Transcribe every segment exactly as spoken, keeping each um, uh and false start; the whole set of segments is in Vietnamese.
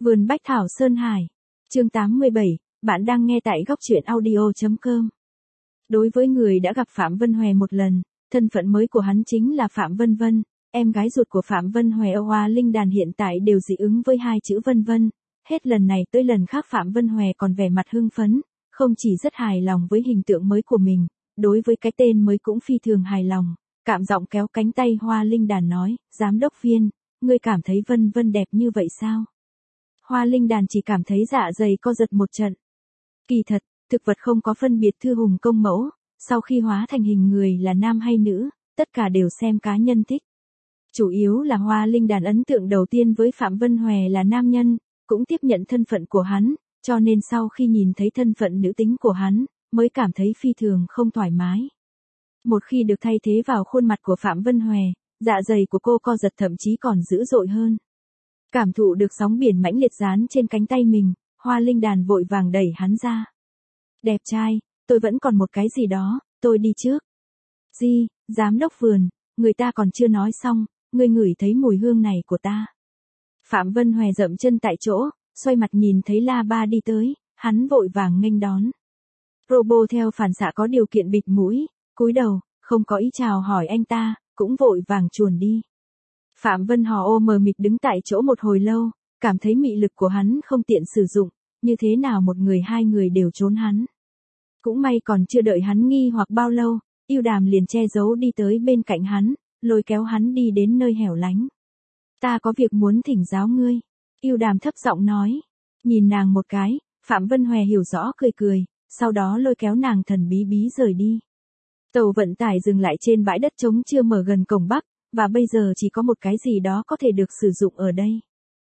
Vườn Bách Thảo Sơn Hải. Chương tám mươi bảy, bạn đang nghe tại góc truyện audio chấm com. Đối với người đã gặp Phạm Vân Hòe một lần, thân phận mới của hắn chính là Phạm Vân Vân, em gái ruột của Phạm Vân Hòe. Ở Hoa Linh Đàn hiện tại đều dị ứng với hai chữ Vân Vân. Hết lần này tới lần khác Phạm Vân Hòe còn vẻ mặt hưng phấn, không chỉ rất hài lòng với hình tượng mới của mình, đối với cái tên mới cũng phi thường hài lòng. Cạm giọng kéo cánh tay Hoa Linh Đàn nói, giám đốc Viên, ngươi cảm thấy Vân Vân đẹp như vậy sao? Hoa Linh Đàn chỉ cảm thấy dạ dày co giật một trận. Kỳ thật, thực vật không có phân biệt thư hùng công mẫu, sau khi hóa thành hình người là nam hay nữ, tất cả đều xem cá nhân thích. Chủ yếu là Hoa Linh Đàn ấn tượng đầu tiên với Phạm Vân Hòe là nam nhân, cũng tiếp nhận thân phận của hắn, cho nên sau khi nhìn thấy thân phận nữ tính của hắn, mới cảm thấy phi thường không thoải mái. Một khi được thay thế vào khuôn mặt của Phạm Vân Hòe, dạ dày của cô co giật thậm chí còn dữ dội hơn. Cảm thụ được sóng biển mãnh liệt dán trên cánh tay mình, Hoa Linh Đàn vội vàng đẩy hắn ra. Đẹp trai, tôi vẫn còn một cái gì đó, tôi đi trước. Di, giám đốc vườn, người ta còn chưa nói xong, ngươi ngửi thấy mùi hương này của ta. Phạm Vân Hòe dậm chân tại chỗ, xoay mặt nhìn thấy La Ba đi tới, hắn vội vàng nghênh đón. Robo theo phản xạ có điều kiện bịt mũi, cúi đầu, không có ý chào hỏi anh ta, cũng vội vàng chuồn đi. Phạm Vân Hò ô mờ mịt đứng tại chỗ một hồi lâu, cảm thấy mị lực của hắn không tiện sử dụng, như thế nào một người hai người đều trốn hắn. Cũng may còn chưa đợi hắn nghi hoặc bao lâu, Yêu Đàm liền che giấu đi tới bên cạnh hắn, lôi kéo hắn đi đến nơi hẻo lánh. Ta có việc muốn thỉnh giáo ngươi, Yêu Đàm thấp giọng nói. Nhìn nàng một cái, Phạm Vân Hòe hiểu rõ cười cười, sau đó lôi kéo nàng thần bí bí rời đi. Tàu vận tải dừng lại trên bãi đất trống chưa mở gần cổng Bắc, và bây giờ chỉ có một cái gì đó có thể được sử dụng ở đây.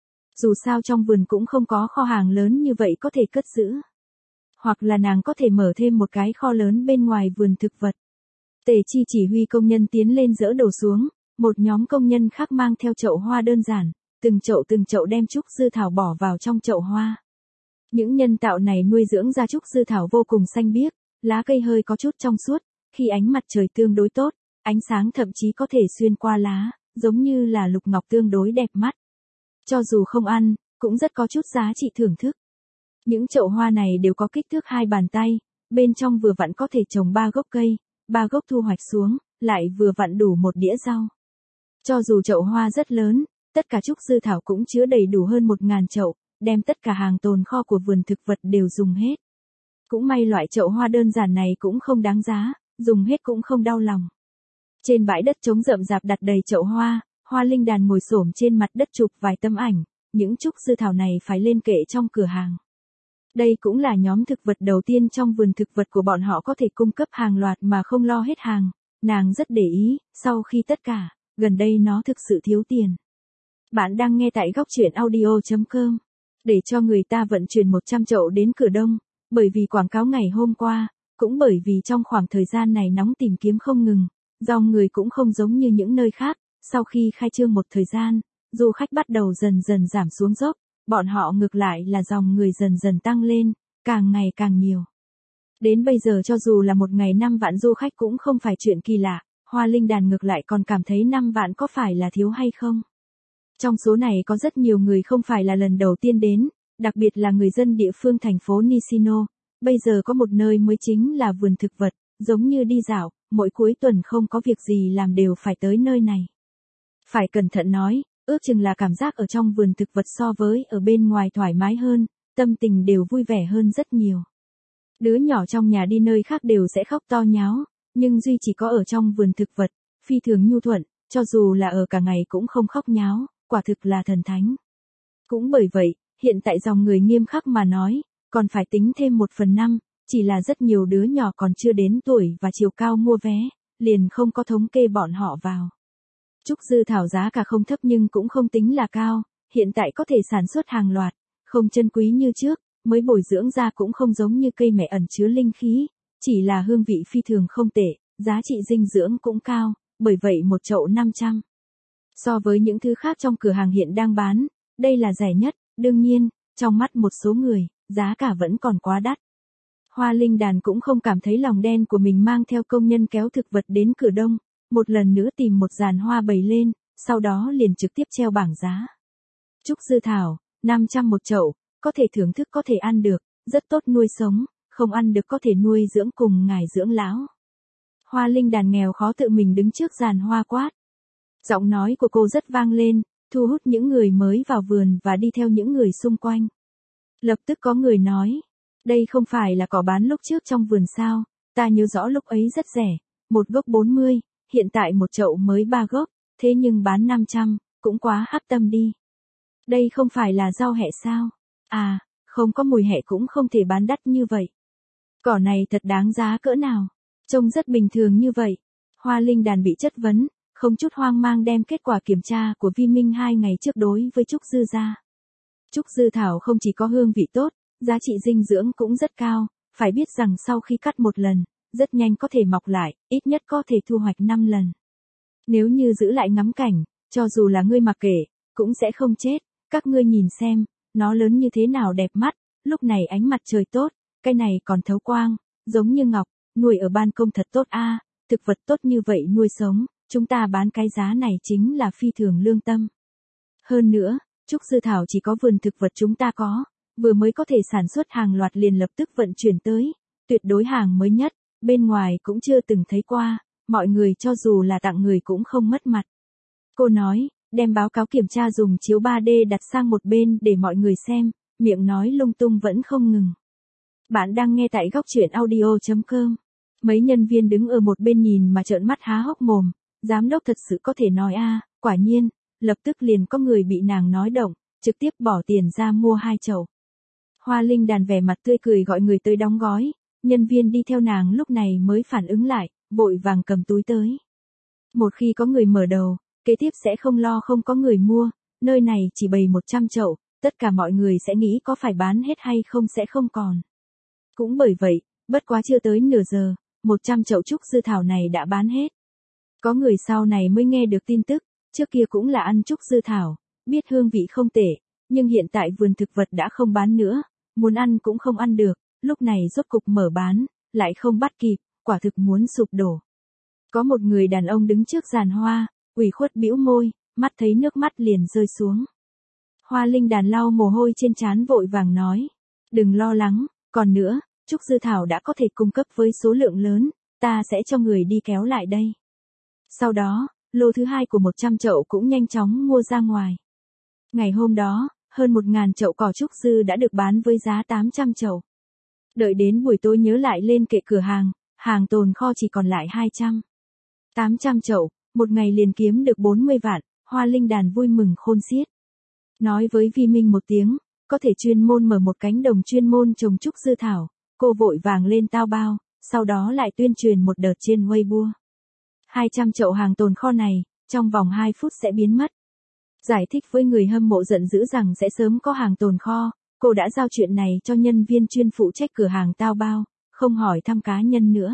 Dù sao trong vườn cũng không có kho hàng lớn như vậy có thể cất giữ. Hoặc là nàng có thể mở thêm một cái kho lớn bên ngoài vườn thực vật. Tề Chi chỉ huy công nhân tiến lên dỡ đồ xuống, một nhóm công nhân khác mang theo chậu hoa đơn giản, từng chậu từng chậu đem trúc dư thảo bỏ vào trong chậu hoa. Những nhân tạo này nuôi dưỡng ra trúc dư thảo vô cùng xanh biếc, lá cây hơi có chút trong suốt, khi ánh mặt trời tương đối tốt, ánh sáng thậm chí có thể xuyên qua lá, giống như là lục ngọc tương đối đẹp mắt. Cho dù không ăn, cũng rất có chút giá trị thưởng thức. Những chậu hoa này đều có kích thước hai bàn tay, bên trong vừa vặn có thể trồng ba gốc cây, ba gốc thu hoạch xuống, lại vừa vặn đủ một đĩa rau. Cho dù chậu hoa rất lớn, tất cả trúc dư thảo cũng chứa đầy đủ hơn một ngàn chậu, đem tất cả hàng tồn kho của vườn thực vật đều dùng hết. Cũng may loại chậu hoa đơn giản này cũng không đáng giá, dùng hết cũng không đau lòng. Trên bãi đất trống rậm rạp đặt đầy chậu hoa, Hoa Linh Đàn ngồi xổm trên mặt đất chụp vài tấm ảnh, những trúc dư thảo này phải lên kệ trong cửa hàng. Đây cũng là nhóm thực vật đầu tiên trong vườn thực vật của bọn họ có thể cung cấp hàng loạt mà không lo hết hàng, nàng rất để ý, sau khi tất cả, gần đây nó thực sự thiếu tiền. Bạn đang nghe tại góc truyện audio chấm com. Để cho người ta vận chuyển một trăm chậu đến cửa đông, bởi vì quảng cáo ngày hôm qua, cũng bởi vì trong khoảng thời gian này nóng tìm kiếm không ngừng, dòng người cũng không giống như những nơi khác, sau khi khai trương một thời gian, du khách bắt đầu dần dần giảm xuống dốc, bọn họ ngược lại là dòng người dần dần tăng lên, càng ngày càng nhiều. Đến bây giờ cho dù là một ngày năm vạn du khách cũng không phải chuyện kỳ lạ, Hoa Linh Đàn ngược lại còn cảm thấy năm vạn có phải là thiếu hay không. Trong số này có rất nhiều người không phải là lần đầu tiên đến, đặc biệt là người dân địa phương thành phố Nishino. Bây giờ có một nơi mới chính là vườn thực vật, giống như đi dạo, mỗi cuối tuần không có việc gì làm đều phải tới nơi này. Phải cẩn thận nói, ước chừng là cảm giác ở trong vườn thực vật so với ở bên ngoài thoải mái hơn, tâm tình đều vui vẻ hơn rất nhiều. Đứa nhỏ trong nhà đi nơi khác đều sẽ khóc to nháo, nhưng duy chỉ có ở trong vườn thực vật, phi thường nhu thuận, cho dù là ở cả ngày cũng không khóc nháo, quả thực là thần thánh. Cũng bởi vậy, hiện tại dòng người nghiêm khắc mà nói, còn phải tính thêm một phần năm, chỉ là rất nhiều đứa nhỏ còn chưa đến tuổi và chiều cao mua vé, liền không có thống kê bọn họ vào. Trúc dư thảo giá cả không thấp nhưng cũng không tính là cao, hiện tại có thể sản xuất hàng loạt, không chân quý như trước, mới bồi dưỡng ra cũng không giống như cây mẹ ẩn chứa linh khí, chỉ là hương vị phi thường không tệ, giá trị dinh dưỡng cũng cao, bởi vậy một chậu năm trăm. So với những thứ khác trong cửa hàng hiện đang bán, đây là rẻ nhất, đương nhiên, trong mắt một số người, giá cả vẫn còn quá đắt. Hoa Linh Đàn cũng không cảm thấy lòng đen của mình mang theo công nhân kéo thực vật đến cửa đông, một lần nữa tìm một giàn hoa bày lên, sau đó liền trực tiếp treo bảng giá. Trúc dư thảo, năm trăm một chậu, có thể thưởng thức có thể ăn được, rất tốt nuôi sống, không ăn được có thể nuôi dưỡng cùng ngài dưỡng lão. Hoa linh đàn nghèo khó tự mình đứng trước giàn hoa quát. Giọng nói của cô rất vang lên, thu hút những người mới vào vườn và đi theo những người xung quanh. Lập tức có người nói, đây không phải là cỏ bán lúc trước trong vườn sao, ta nhớ rõ lúc ấy rất rẻ, một gốc bốn mươi, hiện tại một chậu mới ba gốc, thế nhưng bán năm trăm, cũng quá hấp tâm đi. Đây không phải là rau hẹ sao? À, không có mùi hẹ cũng không thể bán đắt như vậy. Cỏ này thật đáng giá cỡ nào? Trông rất bình thường như vậy. Hoa linh đàn bị chất vấn, không chút hoang mang đem kết quả kiểm tra của Vi Minh hai ngày trước đối với trúc dư ra. Trúc dư thảo không chỉ có hương vị tốt, giá trị dinh dưỡng cũng rất cao, phải biết rằng sau khi cắt một lần, rất nhanh có thể mọc lại, ít nhất có thể thu hoạch năm lần. Nếu như giữ lại ngắm cảnh, cho dù là ngươi mặc kệ, cũng sẽ không chết, các ngươi nhìn xem, nó lớn như thế nào đẹp mắt, lúc này ánh mặt trời tốt, cái này còn thấu quang, giống như ngọc, nuôi ở ban công thật tốt a, thực vật tốt như vậy nuôi sống, chúng ta bán cái giá này chính là phi thường lương tâm. Hơn nữa, trúc dư thảo chỉ có vườn thực vật chúng ta có, vừa mới có thể sản xuất hàng loạt liền lập tức vận chuyển tới, tuyệt đối hàng mới nhất, bên ngoài cũng chưa từng thấy qua, mọi người cho dù là tặng người cũng không mất mặt. Cô nói, đem báo cáo kiểm tra dùng chiếu ba D đặt sang một bên để mọi người xem, miệng nói lung tung vẫn không ngừng. Bạn đang nghe tại góc truyện audio chấm com. Mấy nhân viên đứng ở một bên nhìn mà trợn mắt há hốc mồm, giám đốc thật sự có thể nói a, quả nhiên, lập tức liền có người bị nàng nói động, trực tiếp bỏ tiền ra mua hai chậu. Hoa linh đàn vẻ mặt tươi cười gọi người tới đóng gói, nhân viên đi theo nàng lúc này mới phản ứng lại, vội vàng cầm túi tới. Một khi có người mở đầu, kế tiếp sẽ không lo không có người mua, nơi này chỉ bày một trăm chậu, tất cả mọi người sẽ nghĩ có phải bán hết hay không sẽ không còn. Cũng bởi vậy, bất quá chưa tới nửa giờ, một trăm chậu trúc dư thảo này đã bán hết. Có người sau này mới nghe được tin tức, trước kia cũng là ăn trúc dư thảo, biết hương vị không tệ, nhưng hiện tại vườn thực vật đã không bán nữa, muốn ăn cũng không ăn được, lúc này rốt cục mở bán, lại không bắt kịp, quả thực muốn sụp đổ. Có một người đàn ông đứng trước giàn hoa, ủy khuất bĩu môi, mắt thấy nước mắt liền rơi xuống. Hoa linh đàn lau mồ hôi trên trán vội vàng nói, đừng lo lắng, còn nữa, trúc dư thảo đã có thể cung cấp với số lượng lớn, ta sẽ cho người đi kéo lại đây. Sau đó, lô thứ hai của một trăm chậu cũng nhanh chóng mua ra ngoài. Ngày hôm đó, hơn một ngàn chậu cỏ trúc dư đã được bán với giá tám trăm chậu. Đợi đến buổi tối nhớ lại lên kệ cửa hàng, hàng tồn kho chỉ còn lại hai trăm. tám trăm chậu, một ngày liền kiếm được bốn mươi vạn, hoa linh đàn vui mừng khôn xiết. Nói với Vi Minh một tiếng, có thể chuyên môn mở một cánh đồng chuyên môn trồng trúc dư thảo, cô vội vàng lên tao bao, sau đó lại tuyên truyền một đợt trên Weibo. hai trăm chậu hàng tồn kho này, trong vòng hai phút sẽ biến mất. Giải thích với người hâm mộ giận dữ rằng sẽ sớm có hàng tồn kho, cô đã giao chuyện này cho nhân viên chuyên phụ trách cửa hàng tao bao, không hỏi thăm cá nhân nữa.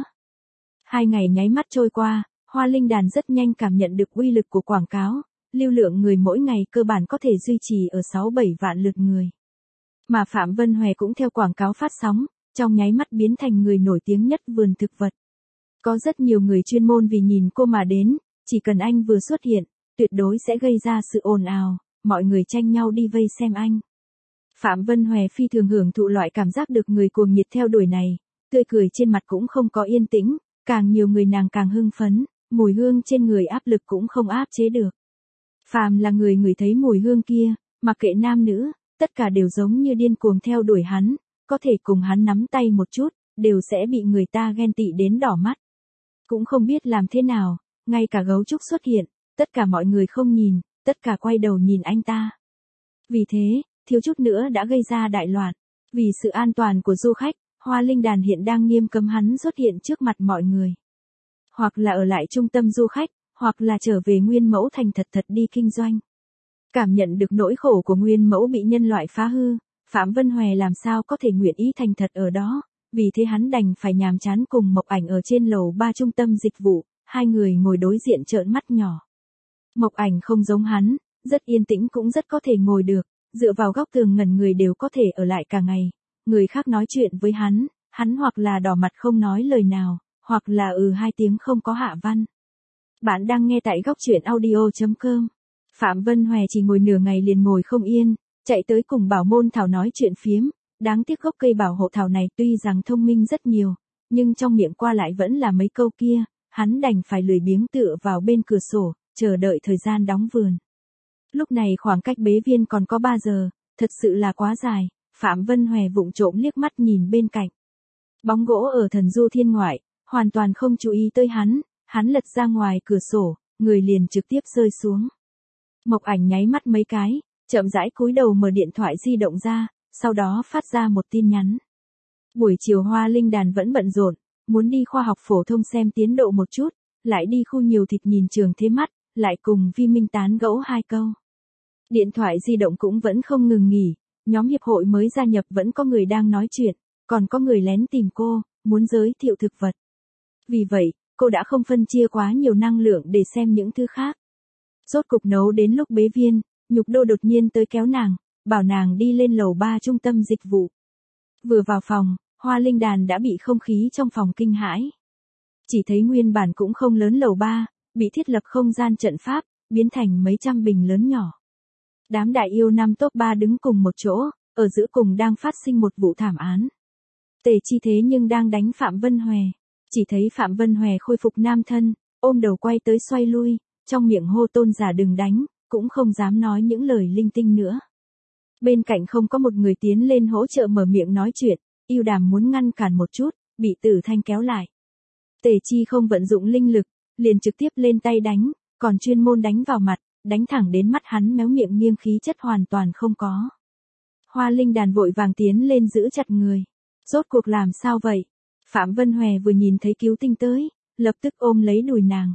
Hai ngày nháy mắt trôi qua, hoa linh đàn rất nhanh cảm nhận được uy lực của quảng cáo, lưu lượng người mỗi ngày cơ bản có thể duy trì ở sáu bảy vạn lượt người. Mà Phạm Vân Hòe cũng theo quảng cáo phát sóng, trong nháy mắt biến thành người nổi tiếng nhất vườn thực vật. Có rất nhiều người chuyên môn vì nhìn cô mà đến, chỉ cần anh vừa xuất hiện, tuyệt đối sẽ gây ra sự ồn ào, mọi người tranh nhau đi vây xem anh. Phạm Vân Hòe phi thường hưởng thụ loại cảm giác được người cuồng nhiệt theo đuổi này, tươi cười trên mặt cũng không có yên tĩnh, càng nhiều người nàng càng hưng phấn, mùi hương trên người áp lực cũng không áp chế được. Phàm là người ngửi thấy mùi hương kia, mặc kệ nam nữ, tất cả đều giống như điên cuồng theo đuổi hắn, có thể cùng hắn nắm tay một chút, đều sẽ bị người ta ghen tị đến đỏ mắt. Cũng không biết làm thế nào, ngay cả gấu trúc xuất hiện, tất cả mọi người không nhìn, tất cả quay đầu nhìn anh ta. Vì thế, thiếu chút nữa đã gây ra đại loạn. Vì sự an toàn của du khách, hoa linh đàn hiện đang nghiêm cấm hắn xuất hiện trước mặt mọi người. Hoặc là ở lại trung tâm du khách, hoặc là trở về nguyên mẫu thành thật thật đi kinh doanh. Cảm nhận được nỗi khổ của nguyên mẫu bị nhân loại phá hư, Phạm Vân Hòe làm sao có thể nguyện ý thành thật ở đó, vì thế hắn đành phải nhàm chán cùng Mộc Ảnh ở trên lầu ba trung tâm dịch vụ, hai người ngồi đối diện trợn mắt nhỏ. Mộc Ảnh không giống hắn, rất yên tĩnh cũng rất có thể ngồi được, dựa vào góc tường ngẩn người đều có thể ở lại cả ngày. Người khác nói chuyện với hắn, hắn hoặc là đỏ mặt không nói lời nào, hoặc là ừ hai tiếng không có hạ văn. Bạn đang nghe tại góc truyện audio chấm com. Phạm Vân Hòe chỉ ngồi nửa ngày liền ngồi không yên, chạy tới cùng bảo môn thảo nói chuyện phiếm, đáng tiếc gốc cây bảo hộ thảo này tuy rằng thông minh rất nhiều, nhưng trong miệng qua lại vẫn là mấy câu kia, hắn đành phải lười biếng tựa vào bên cửa sổ, chờ đợi thời gian đóng vườn. Lúc này khoảng cách bế viên còn có ba giờ, thật sự là quá dài, Phạm Vân Hòe vụng trộm liếc mắt nhìn bên cạnh. Bóng gỗ ở thần du thiên ngoại, hoàn toàn không chú ý tới hắn, hắn lật ra ngoài cửa sổ, người liền trực tiếp rơi xuống. Mộc Ảnh nháy mắt mấy cái, chậm rãi cúi đầu mở điện thoại di động ra, sau đó phát ra một tin nhắn. Buổi chiều Hoa Linh Đàn vẫn bận rộn, muốn đi khoa học phổ thông xem tiến độ một chút, lại đi khu nhiều thịt nhìn trường thế mắt, lại cùng Vi Minh tán gẫu hai câu. Điện thoại di động cũng vẫn không ngừng nghỉ, nhóm hiệp hội mới gia nhập vẫn có người đang nói chuyện, còn có người lén tìm cô, muốn giới thiệu thực vật. Vì vậy, cô đã không phân chia quá nhiều năng lượng để xem những thứ khác. Rốt cục nấu đến lúc bế viên, Nhục Đô đột nhiên tới kéo nàng, bảo nàng đi lên lầu ba trung tâm dịch vụ. Vừa vào phòng, Hoa Linh Đàn đã bị không khí trong phòng kinh hãi. Chỉ thấy nguyên bản cũng không lớn lầu ba, bị thiết lập không gian trận pháp, biến thành mấy trăm bình lớn nhỏ. Đám đại yêu năm top ba đứng cùng một chỗ, ở giữa cùng đang phát sinh một vụ thảm án. Tề Chi thế nhưng đang đánh Phạm Vân Hòe. Chỉ thấy Phạm Vân Hòe khôi phục nam thân, ôm đầu quay tới xoay lui, trong miệng hô Tôn giả đừng đánh, cũng không dám nói những lời linh tinh nữa. Bên cạnh không có một người tiến lên hỗ trợ mở miệng nói chuyện, Yêu Đàm muốn ngăn cản một chút, bị Tử Thanh kéo lại. Tề Chi không vận dụng linh lực, liền trực tiếp lên tay đánh, còn chuyên môn đánh vào mặt, đánh thẳng đến mắt hắn méo miệng nghiêng khí chất hoàn toàn không có. Hoa Linh Đàn vội vàng tiến lên giữ chặt người. Rốt cuộc làm sao vậy? Phạm Vân Hòe vừa nhìn thấy Cứu Tinh tới, lập tức ôm lấy đùi nàng.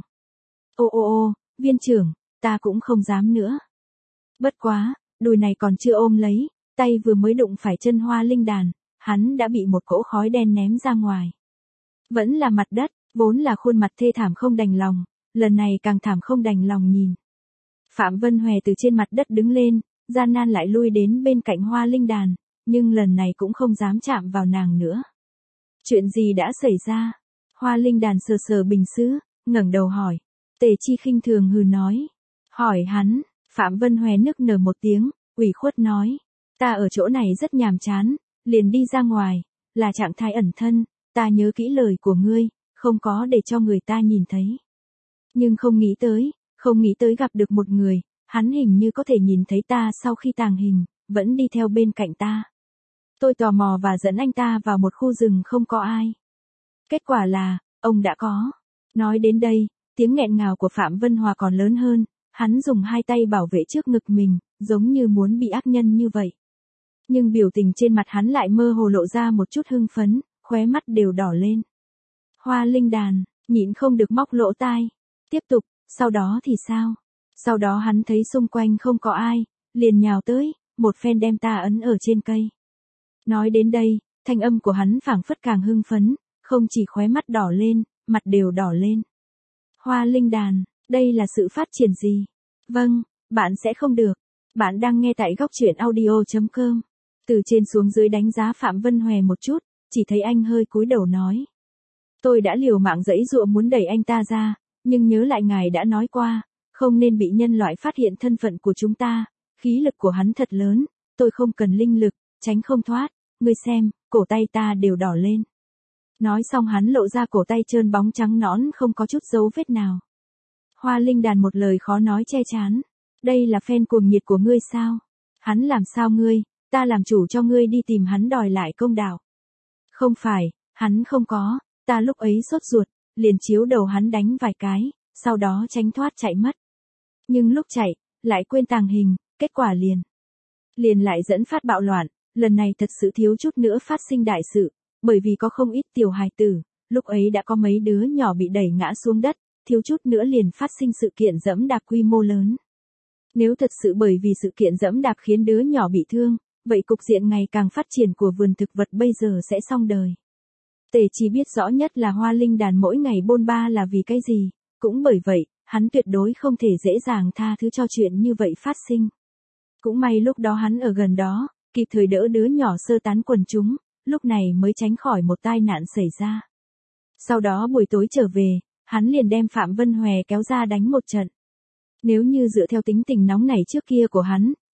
Ô ô ô, viên trưởng, ta cũng không dám nữa. Bất quá, đùi này còn chưa ôm lấy, tay vừa mới đụng phải chân Hoa Linh Đàn, hắn đã bị một cỗ khói đen ném ra ngoài. Vẫn là mặt đất, vốn là khuôn mặt thê thảm không đành lòng, lần này càng thảm không đành lòng nhìn. Phạm Vân Hòe từ trên mặt đất đứng lên, gian nan lại lui đến bên cạnh Hoa Linh Đàn, nhưng lần này cũng không dám chạm vào nàng nữa. Chuyện gì đã xảy ra? Hoa Linh Đàn sờ sờ bình sứ, ngẩng đầu hỏi. Tề Chi khinh thường hừ nói. Hỏi hắn, Phạm Vân Hòe nức nở một tiếng, ủy khuất nói. Ta ở chỗ này rất nhàm chán, liền đi ra ngoài, là trạng thái ẩn thân, ta nhớ kỹ lời của ngươi, không có để cho người ta nhìn thấy. Nhưng không nghĩ tới, không nghĩ tới gặp được một người, hắn hình như có thể nhìn thấy ta sau khi tàng hình, vẫn đi theo bên cạnh ta. Tôi tò mò và dẫn anh ta vào một khu rừng không có ai. Kết quả là, ông đã có. Nói đến đây, tiếng nghẹn ngào của Phạm Vân Hòa còn lớn hơn, hắn dùng hai tay bảo vệ trước ngực mình, giống như muốn bị ác nhân như vậy. Nhưng biểu tình trên mặt hắn lại mơ hồ lộ ra một chút hưng phấn, khóe mắt đều đỏ lên. Hoa Linh Đàn, nhịn không được móc lỗ tai. Tiếp tục, sau đó thì sao? Sau đó hắn thấy xung quanh không có ai, liền nhào tới, một phen đem ta ấn ở trên cây. Nói đến đây, thanh âm của hắn phảng phất càng hưng phấn, không chỉ khóe mắt đỏ lên, mặt đều đỏ lên. Hoa Linh Đàn, đây là sự phát triển gì? Vâng, bạn sẽ không được. Bạn đang nghe tại góc truyện audio chấm com. Từ trên xuống dưới đánh giá Phạm Vân Hòe một chút, chỉ thấy anh hơi cúi đầu nói. Tôi đã liều mạng giãy giụa muốn đẩy anh ta ra, nhưng nhớ lại ngài đã nói qua, không nên bị nhân loại phát hiện thân phận của chúng ta, khí lực của hắn thật lớn, tôi không cần linh lực, tránh không thoát, ngươi xem, cổ tay ta đều đỏ lên. Nói xong hắn lộ ra cổ tay trơn bóng trắng nõn không có chút dấu vết nào. Hoa Linh Đàn một lời khó nói che chán, đây là fan cuồng nhiệt của ngươi sao? Hắn làm sao ngươi, ta làm chủ cho ngươi đi tìm hắn đòi lại công đạo. Không phải, hắn không có, ta lúc ấy sốt ruột, liền chiếu đầu hắn đánh vài cái, sau đó tránh thoát chạy mất. Nhưng lúc chạy, lại quên tàng hình, kết quả liền. Liền lại dẫn phát bạo loạn, lần này thật sự thiếu chút nữa phát sinh đại sự, bởi vì có không ít tiểu hài tử, lúc ấy đã có mấy đứa nhỏ bị đẩy ngã xuống đất, thiếu chút nữa liền phát sinh sự kiện dẫm đạp quy mô lớn. Nếu thật sự bởi vì sự kiện dẫm đạp khiến đứa nhỏ bị thương, vậy cục diện ngày càng phát triển của vườn thực vật bây giờ sẽ xong đời. Tề Chi biết rõ nhất là Hoa Linh Đàn mỗi ngày bôn ba là vì cái gì, cũng bởi vậy, hắn tuyệt đối không thể dễ dàng tha thứ cho chuyện như vậy phát sinh. Cũng may lúc đó hắn ở gần đó, kịp thời đỡ đứa nhỏ sơ tán quần chúng, lúc này mới tránh khỏi một tai nạn xảy ra. Sau đó buổi tối trở về, hắn liền đem Phạm Vân Hòe kéo ra đánh một trận. Nếu như dựa theo tính tình nóng nảy trước kia của hắn,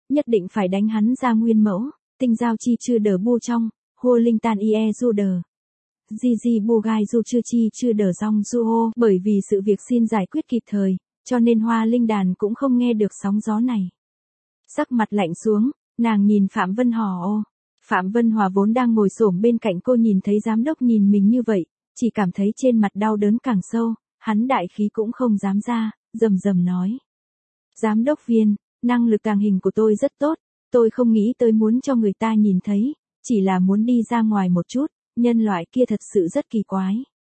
nhất định phải đánh hắn ra nguyên mẫu, tinh giao chi chưa đờ bu trong, hô linh tan ie du đờ. Di di bu gai du chưa chi chưa đờ rong du hô. Bởi vì sự việc xin giải quyết kịp thời, cho nên Hoa Linh Đàn cũng không nghe được sóng gió này. Sắc mặt lạnh xuống, nàng nhìn Phạm Vân Hòa ô. Phạm Vân Hòa vốn đang ngồi xổm bên cạnh cô nhìn thấy giám đốc nhìn mình như vậy, chỉ cảm thấy trên mặt đau đớn càng sâu, hắn đại khí cũng không dám ra, rầm rầm nói. Giám đốc Viên, năng lực tàng hình của tôi rất tốt, tôi không nghĩ tới muốn cho người ta nhìn thấy, chỉ là muốn đi ra ngoài một chút, nhân loại kia thật sự rất kỳ quái.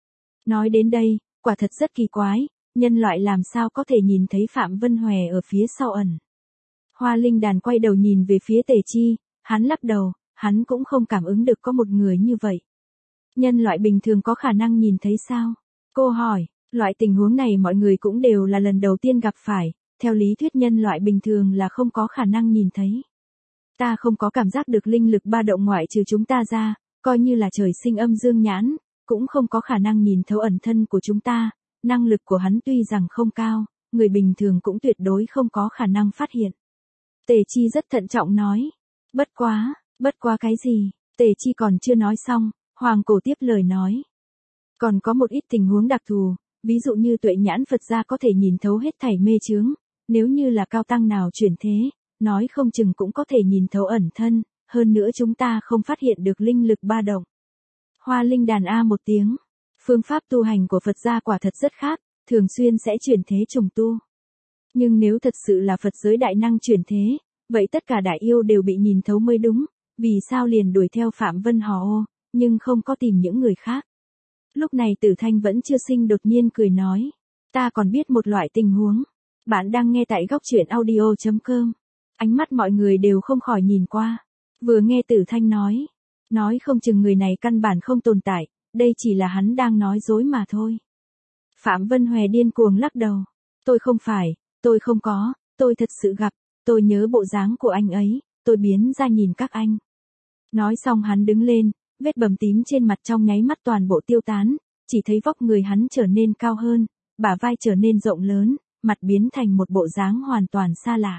Nói đến đây, quả thật rất kỳ quái, nhân loại làm sao có thể nhìn thấy Phạm Vân Hòe ở phía sau ẩn. Hoa Linh Đàn quay đầu nhìn về phía Tề Chi, hắn lắc đầu, hắn cũng không cảm ứng được có một người như vậy. Nhân loại bình thường có khả năng nhìn thấy sao? Cô hỏi, loại tình huống này mọi người cũng đều là lần đầu tiên gặp phải, theo lý thuyết nhân loại bình thường là không có khả năng nhìn thấy. Ta không có cảm giác được linh lực ba động ngoại trừ chúng ta ra, coi như là trời sinh âm dương nhãn, cũng không có khả năng nhìn thấu ẩn thân của chúng ta, năng lực của hắn tuy rằng không cao, người bình thường cũng tuyệt đối không có khả năng phát hiện. Tề Chi rất thận trọng nói, bất quá, bất quá cái gì, Tề Chi còn chưa nói xong, Hoàng Cổ tiếp lời nói. Còn có một ít tình huống đặc thù, ví dụ như tuệ nhãn Phật gia có thể nhìn thấu hết thảy mê chướng, nếu như là cao tăng nào chuyển thế, nói không chừng cũng có thể nhìn thấu ẩn thân, hơn nữa chúng ta không phát hiện được linh lực ba động. Hoa Linh Đàn a một tiếng, phương pháp tu hành của Phật gia quả thật rất khác, thường xuyên sẽ chuyển thế trùng tu. Nhưng nếu thật sự là Phật giới đại năng chuyển thế, vậy tất cả đại yêu đều bị nhìn thấu mới đúng, vì sao liền đuổi theo Phạm Vân Hò ô, nhưng không có tìm những người khác. Lúc này Tử Thanh vẫn chưa sinh đột nhiên cười nói, ta còn biết một loại tình huống. Bạn đang nghe tại góc truyện audio chấm com. Ánh mắt mọi người đều không khỏi nhìn qua. Vừa nghe Tử Thanh nói, nói không chừng người này căn bản không tồn tại, đây chỉ là hắn đang nói dối mà thôi. Phạm Vân Hòe điên cuồng lắc đầu, tôi không phải, tôi không có, tôi thật sự gặp, tôi nhớ bộ dáng của anh ấy, tôi biến ra nhìn các anh. Nói xong hắn đứng lên, vết bầm tím trên mặt trong nháy mắt toàn bộ tiêu tán, chỉ thấy vóc người hắn trở nên cao hơn, bả vai trở nên rộng lớn, mặt biến thành một bộ dáng hoàn toàn xa lạ.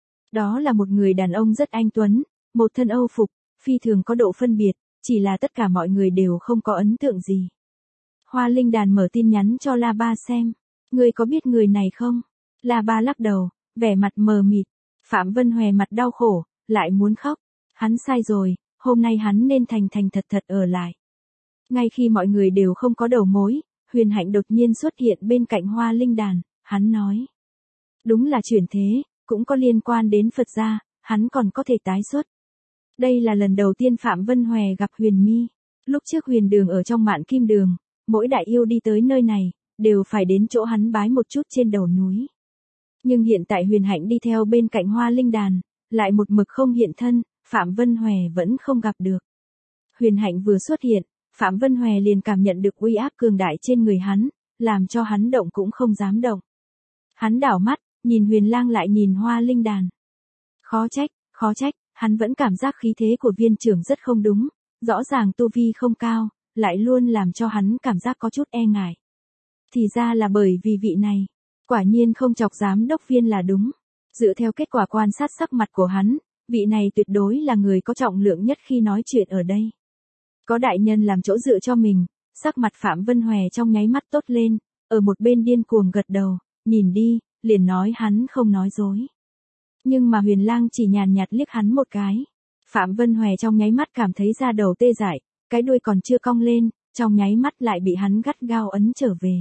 Đó là một người đàn ông rất anh tuấn, một thân Âu phục, phi thường có độ phân biệt, chỉ là tất cả mọi người đều không có ấn tượng gì. Hoa Linh Đàn mở tin nhắn cho La Ba xem, ngươi có biết người này không? La Ba lắc đầu, vẻ mặt mờ mịt. Phạm Vân Hòe mặt đau khổ, lại muốn khóc. Hắn sai rồi, hôm nay hắn nên thành thành thật thật ở lại. Ngay khi mọi người đều không có đầu mối, Huyền Hạnh đột nhiên xuất hiện bên cạnh Hoa Linh Đàn, hắn nói. Đúng là chuyển thế, cũng có liên quan đến Phật gia, hắn còn có thể tái xuất. Đây là lần đầu tiên Phạm Vân Hòe gặp Huyền Mi. Lúc trước Huyền Đường ở trong Mạn Kim Đường, mỗi đại yêu đi tới nơi này, đều phải đến chỗ hắn bái một chút trên đầu núi. Nhưng hiện tại Huyền Hạnh đi theo bên cạnh Hoa Linh Đàn, lại một mực không hiện thân, Phạm Vân Hòe vẫn không gặp được. Huyền Hạnh vừa xuất hiện, Phạm Vân Hòe liền cảm nhận được uy áp cường đại trên người hắn, làm cho hắn động cũng không dám động. Hắn đảo mắt, nhìn Huyền Lang lại nhìn Hoa Linh Đàn. Khó trách, khó trách, hắn vẫn cảm giác khí thế của Viên trưởng rất không đúng, rõ ràng tu vi không cao, lại luôn làm cho hắn cảm giác có chút e ngại. Thì ra là bởi vì vị này, quả nhiên không chọc giám đốc Viên là đúng. Dựa theo kết quả quan sát sắc mặt của hắn, vị này tuyệt đối là người có trọng lượng nhất khi nói chuyện ở đây. Có đại nhân làm chỗ dựa cho mình, sắc mặt Phạm Vân Hòe trong nháy mắt tốt lên, ở một bên điên cuồng gật đầu, nhìn đi, liền nói hắn không nói dối. Nhưng mà Huyền Lang chỉ nhàn nhạt liếc hắn một cái. Phạm Vân Hòe trong nháy mắt cảm thấy da đầu tê dại, cái đuôi còn chưa cong lên, trong nháy mắt lại bị hắn gắt gao ấn trở về.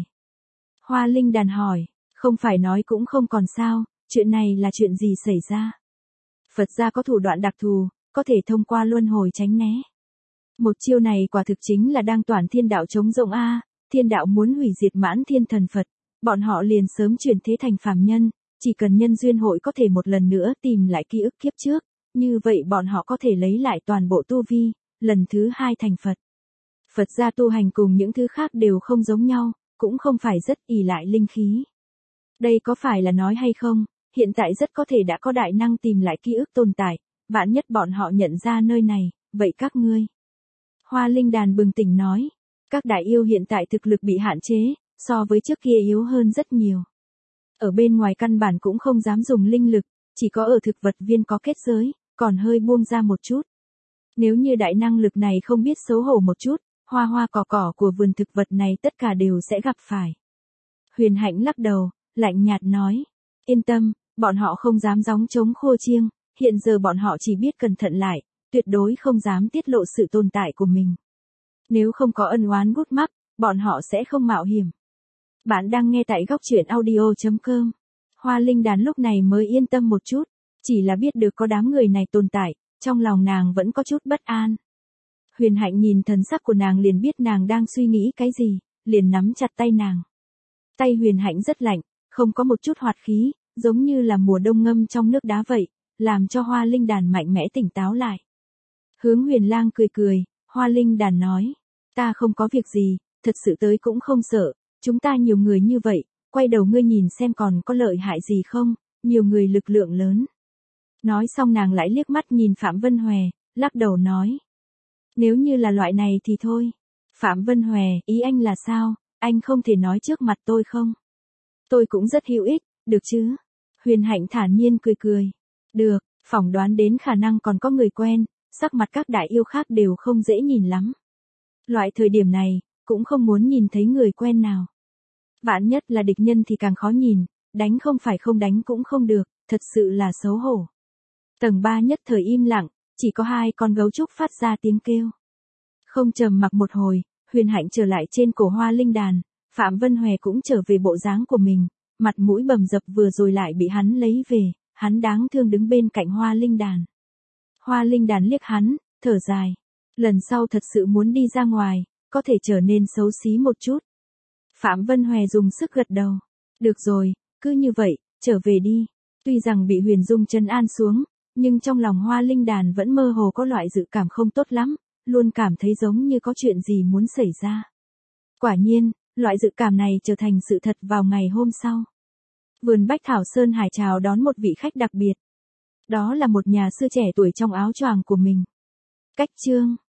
Hoa Linh Đàn hỏi, không phải nói cũng không còn sao, chuyện này là chuyện gì xảy ra? Phật gia có thủ đoạn đặc thù, có thể thông qua luân hồi tránh né. Một chiêu này quả thực chính là đang toàn thiên đạo chống rộng a, thiên đạo muốn hủy diệt mãn thiên thần Phật, bọn họ liền sớm chuyển thế thành phàm nhân, chỉ cần nhân duyên hội có thể một lần nữa tìm lại ký ức kiếp trước, như vậy bọn họ có thể lấy lại toàn bộ tu vi, lần thứ hai thành Phật. Phật gia tu hành cùng những thứ khác đều không giống nhau, cũng không phải rất ỷ lại linh khí. Đây có phải là nói hay không, hiện tại rất có thể đã có đại năng tìm lại ký ức tồn tại, vạn nhất bọn họ nhận ra nơi này, vậy các ngươi. Hoa Linh Đàn bừng tỉnh nói, các đại yêu hiện tại thực lực bị hạn chế, so với trước kia yếu hơn rất nhiều. Ở bên ngoài căn bản cũng không dám dùng linh lực, chỉ có ở thực vật viên có kết giới, còn hơi buông ra một chút. Nếu như đại năng lực này không biết xấu hổ một chút, hoa hoa cỏ cỏ của vườn thực vật này tất cả đều sẽ gặp phải. Huyền Hạnh lắc đầu, lạnh nhạt nói, yên tâm, bọn họ không dám gióng trống khua chiêng, hiện giờ bọn họ chỉ biết cẩn thận lại, tuyệt đối không dám tiết lộ sự tồn tại của mình. Nếu không có ân oán gút mắc, bọn họ sẽ không mạo hiểm. Bạn đang nghe tại góc truyện audio chấm com. Hoa Linh Đàn lúc này mới yên tâm một chút, chỉ là biết được có đám người này tồn tại, trong lòng nàng vẫn có chút bất an. Huyền Hạnh nhìn thần sắc của nàng liền biết nàng đang suy nghĩ cái gì, liền nắm chặt tay nàng. Tay Huyền Hạnh rất lạnh, không có một chút hoạt khí, giống như là mùa đông ngâm trong nước đá vậy, làm cho Hoa Linh Đàn mạnh mẽ tỉnh táo lại. Hướng Huyền Lang cười cười, Hoa Linh Đàn nói, ta không có việc gì, thật sự tới cũng không sợ, chúng ta nhiều người như vậy, quay đầu ngươi nhìn xem còn có lợi hại gì không, nhiều người lực lượng lớn. Nói xong nàng lại liếc mắt nhìn Phạm Vân Hòe, lắc đầu nói. Nếu như là loại này thì thôi. Phạm Vân Hòe, ý anh là sao, anh không thể nói trước mặt tôi không? Tôi cũng rất hữu ích, được chứ? Huyền Hạnh thản nhiên cười cười. Được, phỏng đoán đến khả năng còn có người quen, sắc mặt các đại yêu khác đều không dễ nhìn lắm. Loại thời điểm này, cũng không muốn nhìn thấy người quen nào. Vạn nhất là địch nhân thì càng khó nhìn, đánh không phải không đánh cũng không được, thật sự là xấu hổ. Tầng ba nhất thời im lặng, chỉ có hai con gấu trúc phát ra tiếng kêu. Không trầm mặc một hồi, Huyền Hạnh trở lại trên cổ Hoa Linh Đàn, Phạm Vân Hòe cũng trở về bộ dáng của mình, mặt mũi bầm dập vừa rồi lại bị hắn lấy về, hắn đáng thương đứng bên cạnh Hoa Linh Đàn. Hoa Linh Đàn liếc hắn, thở dài. Lần sau thật sự muốn đi ra ngoài, có thể trở nên xấu xí một chút. Phạm Vân Hòe dùng sức gật đầu. Được rồi, cứ như vậy, trở về đi. Tuy rằng bị Huyền Dung trấn an xuống, nhưng trong lòng Hoa Linh Đàn vẫn mơ hồ có loại dự cảm không tốt lắm, luôn cảm thấy giống như có chuyện gì muốn xảy ra. Quả nhiên, loại dự cảm này trở thành sự thật vào ngày hôm sau. Vườn Bách Thảo Sơn Hải chào đón một vị khách đặc biệt. Đó là một nhà sư trẻ tuổi trong áo choàng của mình. Cách chương